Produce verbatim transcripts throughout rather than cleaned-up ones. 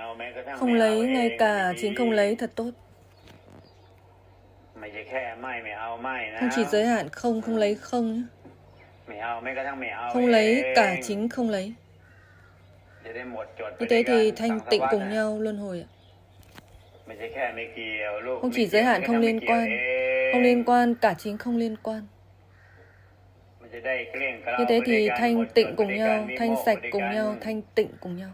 Không lấy ngay cả chính không lấy thật tốt. Không chỉ giới hạn không, không lấy không nhé. Không lấy cả chính không lấy. Như thế thì thanh tịnh cùng nhau luân hồi ạ. Không chỉ giới hạn không liên quan, không liên quan cả chính không liên quan. Như thế thì thanh tịnh cùng nhau, thanh sạch cùng nhau, thanh tịnh cùng nhau.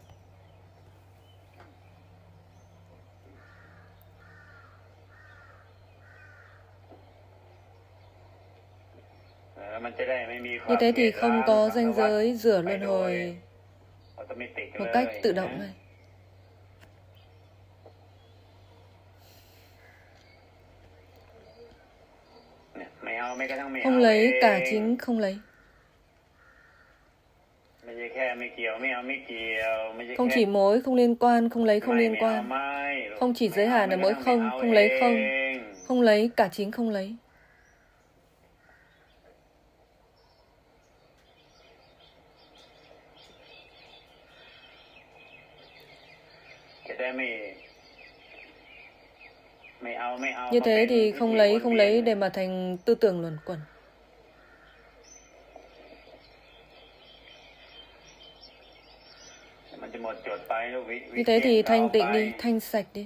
Như thế thì không có ranh giới rửa luân hồi một cách tự động này. Không lấy cả chính không lấy. Không chỉ mối không liên quan, không lấy không liên quan. Không chỉ giới hạn ở mỗi không, không lấy không. Không lấy cả chính không lấy. Như thế thì không lấy không lấy để mà thành tư tưởng luẩn quẩn. Như thế thì thanh tịnh đi, thanh sạch đi.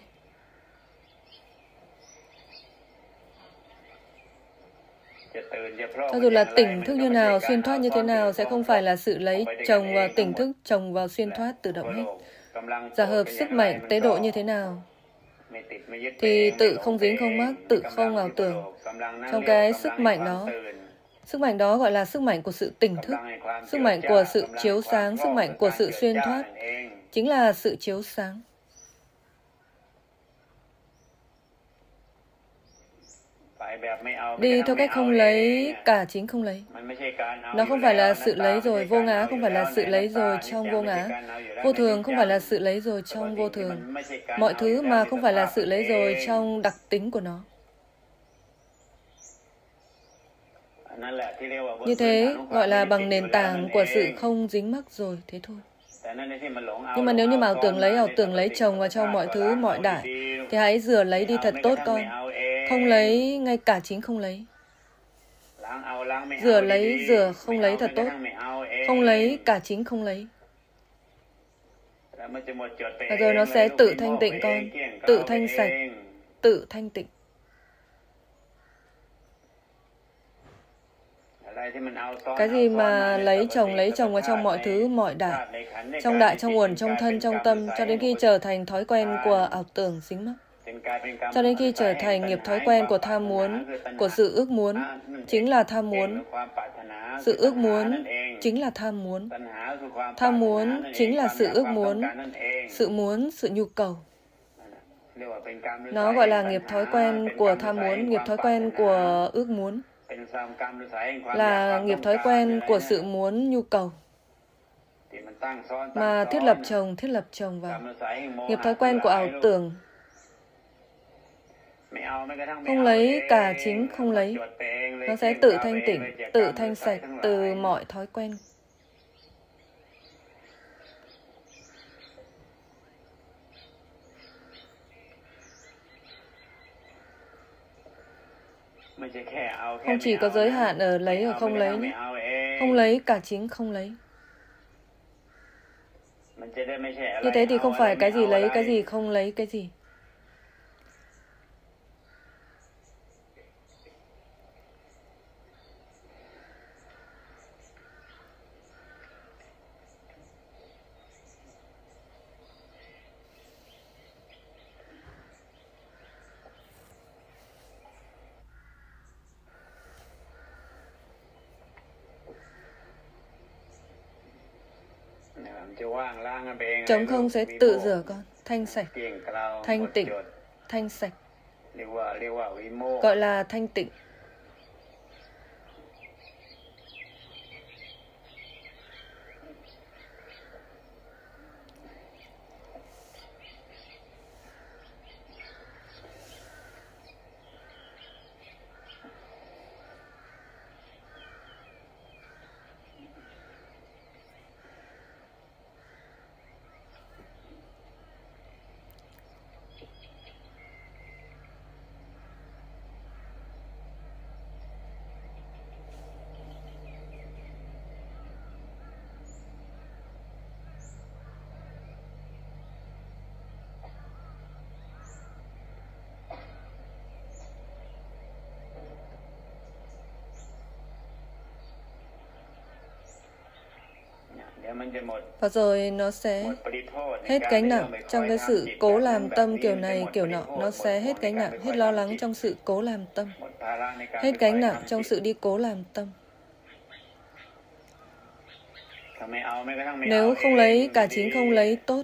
Cho dù là tỉnh thức như nào, xuyên thoát như thế nào, sẽ không phải là sự lấy chồng vào tỉnh thức, chồng vào xuyên thoát tự động hết. Giả hợp sức mạnh tế độ như thế nào thì tự không dính không mắc, tự không ảo tưởng. Trong cái sức mạnh đó, sức mạnh đó gọi là sức mạnh của sự tỉnh thức, sức mạnh của sự chiếu sáng, sức mạnh của sự xuyên thoát, chính là sự chiếu sáng. Đi theo cách không lấy cả chính không lấy. Nó không phải là sự lấy rồi, vô ngã không phải là sự lấy rồi trong vô ngã. Vô thường không phải là sự lấy rồi trong vô thường. Mọi thứ mà không phải là sự lấy rồi trong đặc tính của nó. Như thế gọi là bằng nền tảng của sự không dính mắc rồi, thế thôi. Nhưng mà nếu như mà ảo tưởng lấy, ảo tưởng lấy chồng vào trong mọi thứ, mọi đại, thì hãy rửa lấy đi thật tốt con. Không lấy ngay cả chính không lấy. Rửa lấy, rửa không lấy thật tốt. Không lấy cả chính không lấy. Và rồi nó sẽ tự thanh tịnh con, tự thanh sạch, tự thanh tịnh. Cái gì mà lấy chồng, lấy chồng vào trong mọi thứ, mọi đại, trong đại, trong uẩn, trong thân, trong tâm, cho đến khi trở thành thói quen của ảo tưởng dính mắc. Cho đến khi trở thành nghiệp thói quen của tham muốn, của sự ước muốn, chính là tham muốn. Sự ước muốn chính là tham muốn. Tham muốn chính là sự ước muốn. Sự muốn, sự nhu cầu. Nó gọi là nghiệp thói quen của tham muốn, nghiệp thói quen của ước muốn. Là nghiệp thói quen của sự muốn, nhu cầu. Mà thiết lập chồng, thiết lập chồng vào. Nghiệp thói quen của ảo tưởng. Không lấy cả chính không lấy. Nó sẽ tự thanh tịnh, tự thanh sạch từ mọi thói quen. Không chỉ có giới hạn ở lấy or không lấy. Không lấy cả chính không lấy. Như thế thì không phải cái gì lấy, cái gì không lấy, cái gì. Trống không sẽ tự rửa con, thanh sạch, thanh tịnh, thanh sạch. Gọi là thanh tịnh. và rồi nó sẽ hết gánh nặng trong cái sự cố làm tâm kiểu này kiểu nọ. Nó sẽ hết gánh nặng, hết lo lắng trong sự cố làm tâm, hết gánh nặng trong sự đi cố làm tâm. Nếu không lấy, cả chính không lấy tốt.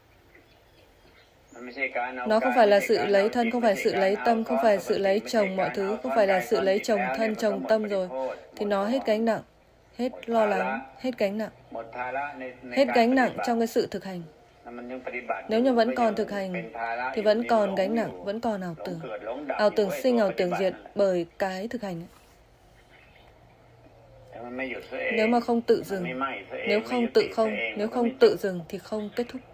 Nó không phải là sự lấy thân, không phải sự lấy tâm, không phải sự lấy chồng mọi thứ, không phải là sự lấy chồng thân, chồng tâm rồi. Thì nó hết gánh nặng, hết lo lắng, hết gánh nặng. Hết gánh nặng trong cái sự thực hành. Nếu như vẫn còn thực hành thì vẫn còn gánh nặng, vẫn còn ảo tưởng. Ảo tưởng sinh, ảo tưởng diệt bởi cái thực hành. Nếu mà không tự dừng, nếu không tự không, nếu không tự dừng thì không kết thúc.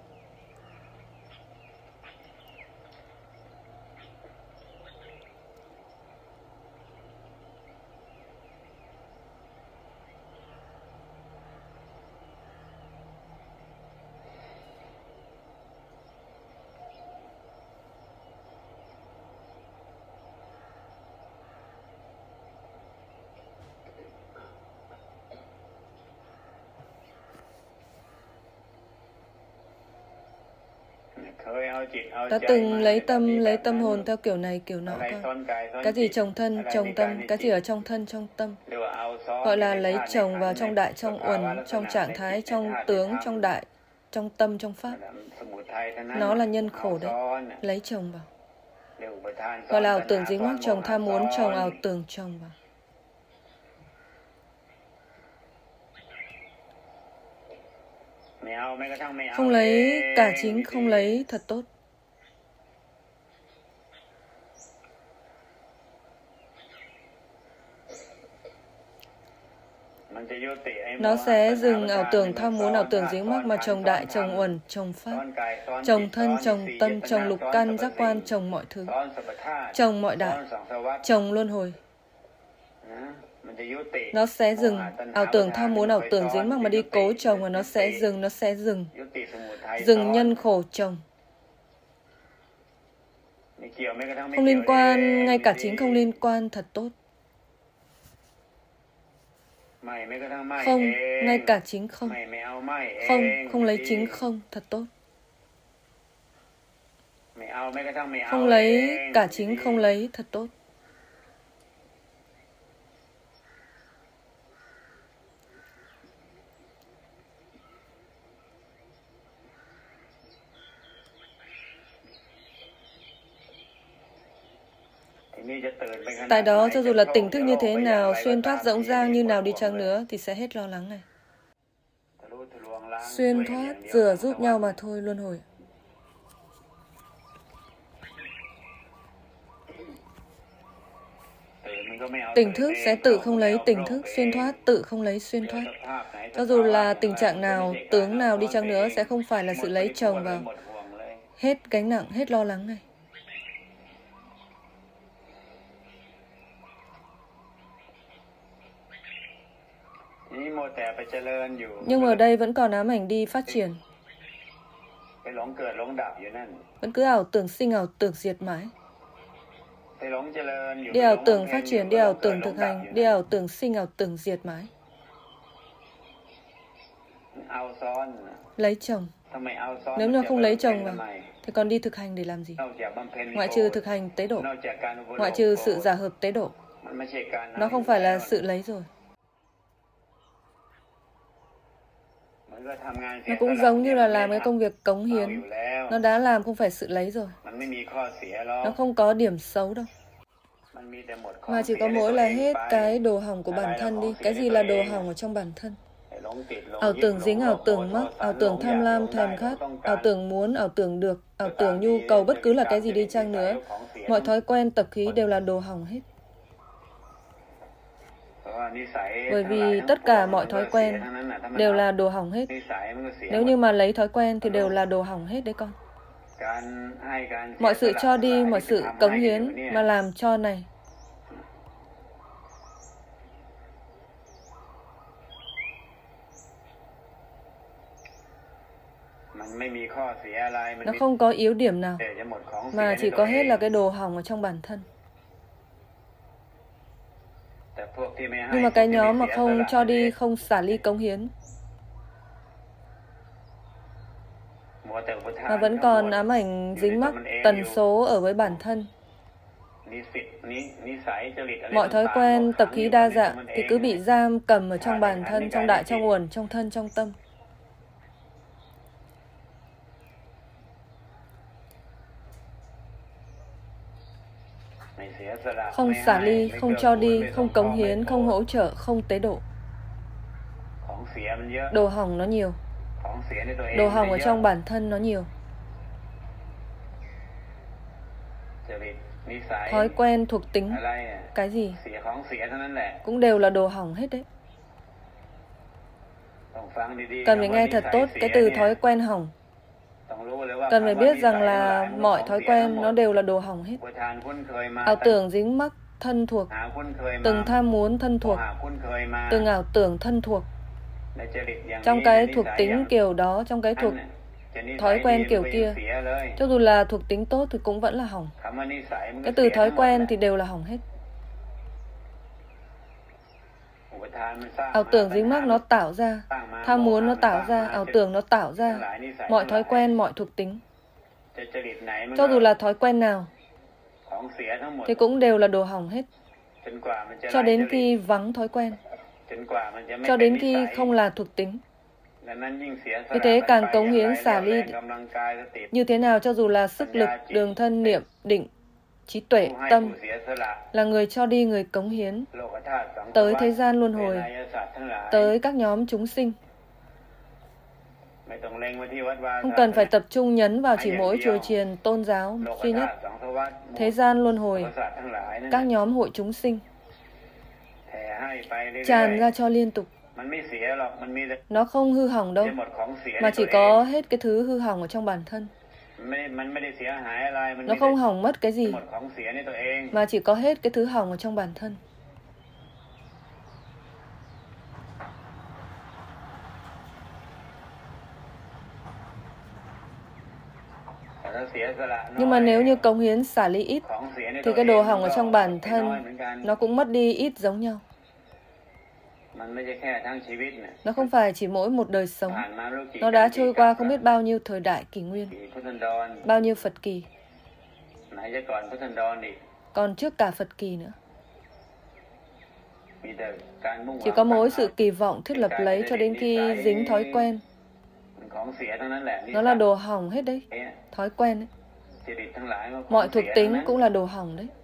Đã từng lấy tâm, lấy tâm hồn theo kiểu này, kiểu nọ con. Cái gì chồng thân, chồng tâm, cái gì ở trong thân, trong tâm. Gọi là lấy chồng vào trong đại, trong uẩn, trong trạng thái, trong tướng, trong đại, trong tâm, trong pháp. Nó là nhân khổ đấy, lấy chồng vào. Gọi là ảo tưởng dính mắc chồng, tham muốn chồng, ảo tưởng chồng vào. Không lấy, cả chính không lấy thật tốt. Nó sẽ dừng ảo tưởng tham muốn, ảo tưởng dính mắc mà trồng đại, trồng uẩn, trồng pháp, trồng thân, trồng tâm, trồng lục căn, giác quan, trồng mọi thứ, trồng mọi đại, trồng luân hồi. Nó sẽ dừng ảo tưởng tham muốn, ảo tưởng dính mắc mà đi cố chồng, và nó sẽ dừng, nó sẽ dừng. Dừng nhân khổ chồng. Không liên quan, ngay cả chính không liên quan thật tốt. Không, ngay cả chính không. Không, không lấy chính không thật tốt. Không lấy, cả chính không lấy thật tốt. Tại đó, cho dù là tỉnh thức như thế nào, xuyên thoát rỗng rang như nào đi chăng nữa, thì sẽ hết lo lắng này. Xuyên thoát, rửa giúp nhau mà thôi, luân hồi. Tỉnh thức sẽ tự không lấy tỉnh thức, xuyên thoát tự không lấy xuyên thoát. Cho dù là tình trạng nào, tướng nào đi chăng nữa, sẽ không phải là sự lấy chồng vào. Hết gánh nặng, hết lo lắng này. Nhưng mà ở đây vẫn còn ám ảnh đi phát triển. Vẫn cứ ảo tưởng sinh, ảo tưởng diệt mãi. Đi ảo tưởng phát triển, đi ảo tưởng thực hành, đi ảo tưởng sinh, ảo tưởng diệt mãi. Lấy chồng. Nếu như không lấy chồng vào, thì còn đi thực hành để làm gì? Ngoại trừ thực hành tế độ, ngoại trừ sự giả hợp tế độ. Nó không phải là sự lấy rồi. Nó cũng giống như là làm cái công việc cống hiến. Nó đã làm, không phải sự lấy rồi. Nó không có điểm xấu đâu. Mà chỉ có mỗi là hết cái đồ hỏng của bản thân đi. Cái gì là đồ hỏng ở trong bản thân? Ảo tưởng dính, ảo tưởng mắc, ảo tưởng tham lam, thèm khát, ảo tưởng muốn, ảo tưởng được, ảo tưởng nhu cầu, bất cứ là cái gì đi chăng nữa. Mọi thói quen, tập khí đều là đồ hỏng hết. Bởi vì tất cả mọi thói quen đều là đồ hỏng hết. Nếu như mà lấy thói quen thì đều là đồ hỏng hết đấy con. Mọi sự cho đi, mọi sự cống hiến mà làm cho này. Nó không có yếu điểm nào, mà chỉ có hết là cái đồ hỏng ở trong bản thân. Nhưng mà cái nhóm mà không cho đi, không xả ly cống hiến, mà vẫn còn ám ảnh dính mắc tần số ở với bản thân. Mọi thói quen, tập khí đa dạng thì cứ bị giam cầm ở trong bản thân, trong đại, trong uẩn, trong thân, trong tâm. Không xả ly, không cho đi, không cống hiến, không hỗ trợ, không tế độ. Đồ hỏng nó nhiều. Đồ hỏng ở trong bản thân nó nhiều. Thói quen, thuộc tính, cái gì cũng đều là đồ hỏng hết đấy. Cần phải nghe thật tốt cái từ thói quen hỏng. Cần phải biết rằng là mọi thói quen nó đều là đồ hỏng hết. Ảo tưởng dính mắc thân thuộc, từng tham muốn thân thuộc, từng ảo tưởng thân thuộc. Trong cái thuộc tính kiểu đó, trong cái thuộc thói quen kiểu kia, cho dù là thuộc tính tốt thì cũng vẫn là hỏng. Cái từ thói quen thì đều là hỏng hết. Ảo tưởng dính mắc nó tạo ra, tham muốn nó tạo ra, ảo tưởng nó tạo ra mọi thói quen, mọi thuộc tính. Cho dù là thói quen nào thì cũng đều là đồ hỏng hết. Cho đến khi vắng thói quen, cho đến khi không là thuộc tính. Vì thế càng cống hiến xả ly như thế nào, cho dù là sức lực, đường thân, niệm, định, trí tuệ, tâm, là người cho đi, người cống hiến tới thế gian luân hồi, tới các nhóm chúng sinh. Không cần phải tập trung nhấn vào chỉ mỗi chùa chiền tôn giáo duy nhất. Thế gian luân hồi, các nhóm hội chúng sinh tràn ra cho liên tục. Nó không hư hỏng đâu, mà chỉ có hết cái thứ hư hỏng ở trong bản thân. Nó không hỏng mất cái gì, mà chỉ có hết cái thứ hỏng ở trong bản thân. Nhưng mà nếu như cống hiến xả ly ít, thì cái đồ hỏng ở trong bản thân nó cũng mất đi ít giống nhau. Nó không phải chỉ mỗi một đời sống. Nó đã trôi qua không biết bao nhiêu thời đại kỷ nguyên, bao nhiêu Phật kỳ, còn trước cả Phật kỳ nữa. Chỉ có mỗi sự kỳ vọng thiết lập lấy cho đến khi dính thói quen. Nó là đồ hỏng hết đấy. Thói quen đấy. Mọi thuộc tính cũng là đồ hỏng đấy.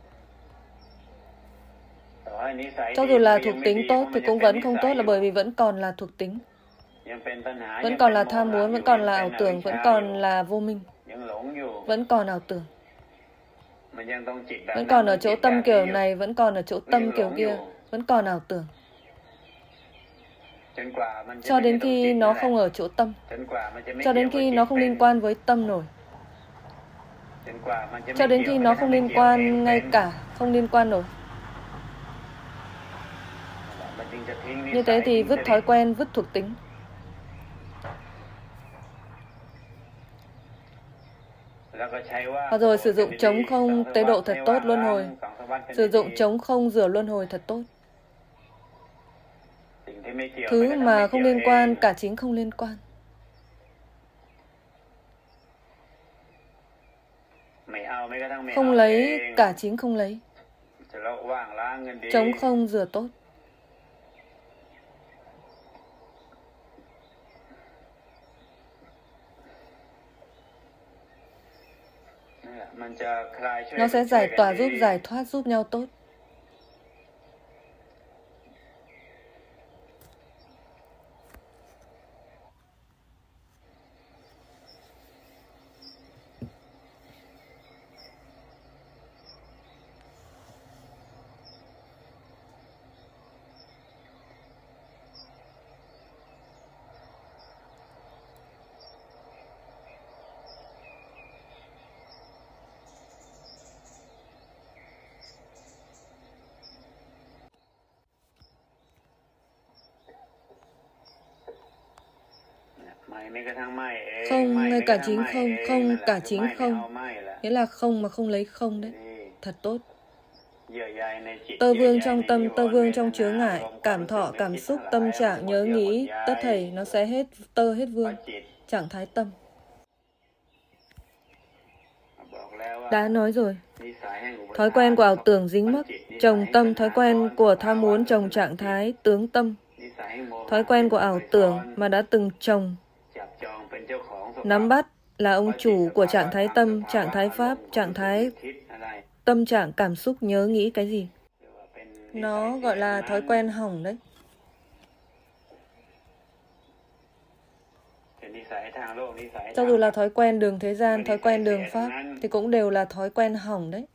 Cho dù là thuộc tính tốt thì cũng vẫn không tốt, là bởi vì vẫn còn là thuộc tính. Vẫn còn là tham muốn, vẫn còn là ảo tưởng, vẫn còn là vô minh. Vẫn còn ảo tưởng. Vẫn còn ở chỗ tâm kiểu này, vẫn còn ở chỗ tâm kiểu kia, vẫn còn ảo tưởng. Cho đến khi nó không ở chỗ tâm, cho đến khi nó không liên quan với tâm nổi, cho đến khi nó không liên quan ngay cả, không liên quan nổi. Như thế thì vứt thói quen, vứt thuộc tính. Và rồi sử dụng trống không tế độ thật tốt luân hồi. Sử dụng trống không rửa luân hồi thật tốt. Thứ mà không liên quan, cả chính không liên quan. Không lấy, cả chính không lấy. Trống không rửa tốt. Nó sẽ giải tỏa giúp, giải thoát giúp nhau tốt. Không, ngay cả chính không, không, cả chính không. Nghĩa là không mà không lấy không đấy. Thật tốt. Tơ vương trong tâm, tơ vương trong chướng ngại, cảm thọ, cảm xúc, tâm trạng, nhớ nghĩ, tất thảy nó sẽ hết tơ hết vương, trạng thái tâm. Đã nói rồi, thói quen của ảo tưởng dính mắc, trồng tâm, thói quen của tham muốn trồng trạng thái, tướng tâm, thói quen của ảo tưởng mà đã từng trồng, nắm bắt là ông chủ của trạng thái tâm, trạng thái pháp, trạng thái tâm trạng cảm xúc nhớ nghĩ cái gì. Nó gọi là thói quen hỏng đấy. Cho dù là thói quen đường thế gian, thói quen đường pháp, thì cũng đều là thói quen hỏng đấy.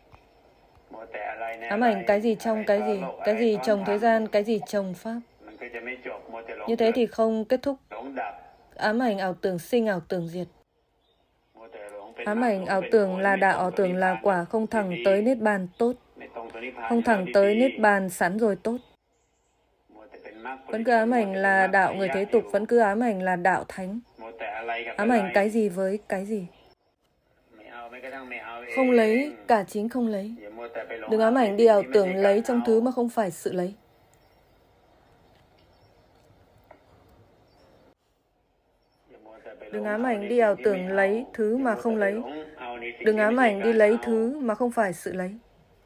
Ám ảnh cái gì trong cái gì, cái gì trồng thế gian, cái gì trồng pháp. Như thế thì không kết thúc. Ám ảnh ảo tưởng sinh, ảo tưởng diệt. Ám ảnh ảo tưởng là đạo, ảo tưởng là quả, không thẳng tới niết bàn tốt, không thẳng tới niết bàn sẵn rồi tốt. Vẫn cứ ám ảnh là đạo người thế tục, vẫn cứ ám ảnh là đạo thánh. Ám ảnh cái gì với cái gì. Không lấy, cả chính không lấy. Đừng ám ảnh đi ảo tưởng lấy trong thứ mà không phải sự lấy. Đừng ám ảnh đi ảo tưởng lấy thứ mà không lấy. Đừng ám ảnh đi lấy thứ mà không phải sự lấy.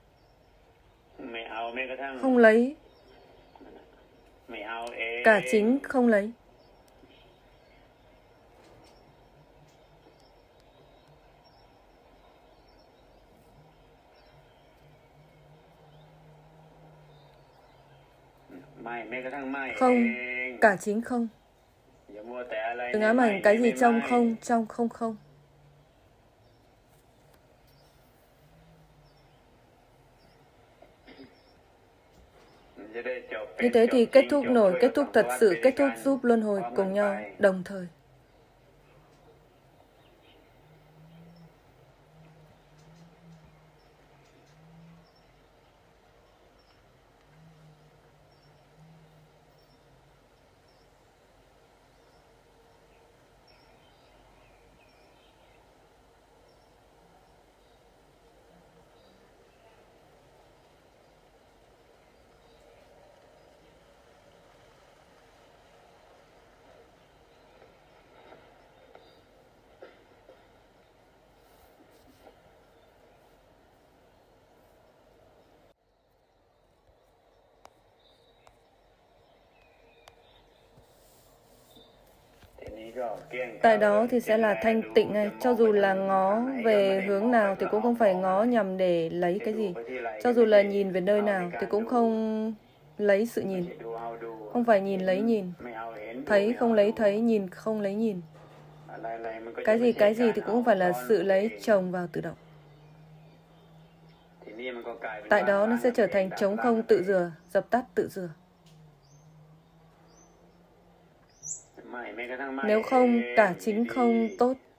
Không lấy, cả chính không lấy. Không, cả chính không. Đừng ám ảnh cái gì trong không, trong không không. Như thế thì kết thúc nổi, kết thúc thật sự, kết thúc giúp luân hồi cùng nhau, đồng thời. Tại đó thì sẽ là thanh tịnh ngay. Cho dù là ngó về hướng nào thì cũng không phải ngó nhằm để lấy cái gì. Cho dù là nhìn về nơi nào thì cũng không lấy sự nhìn. Không phải nhìn lấy nhìn. Thấy không lấy thấy, nhìn không lấy nhìn. Cái gì cái gì thì cũng không phải là sự lấy chồng vào tự động. Tại đó nó sẽ trở thành trống không tự rửa, dập tắt tự rửa. Nếu không, cả chính không tốt.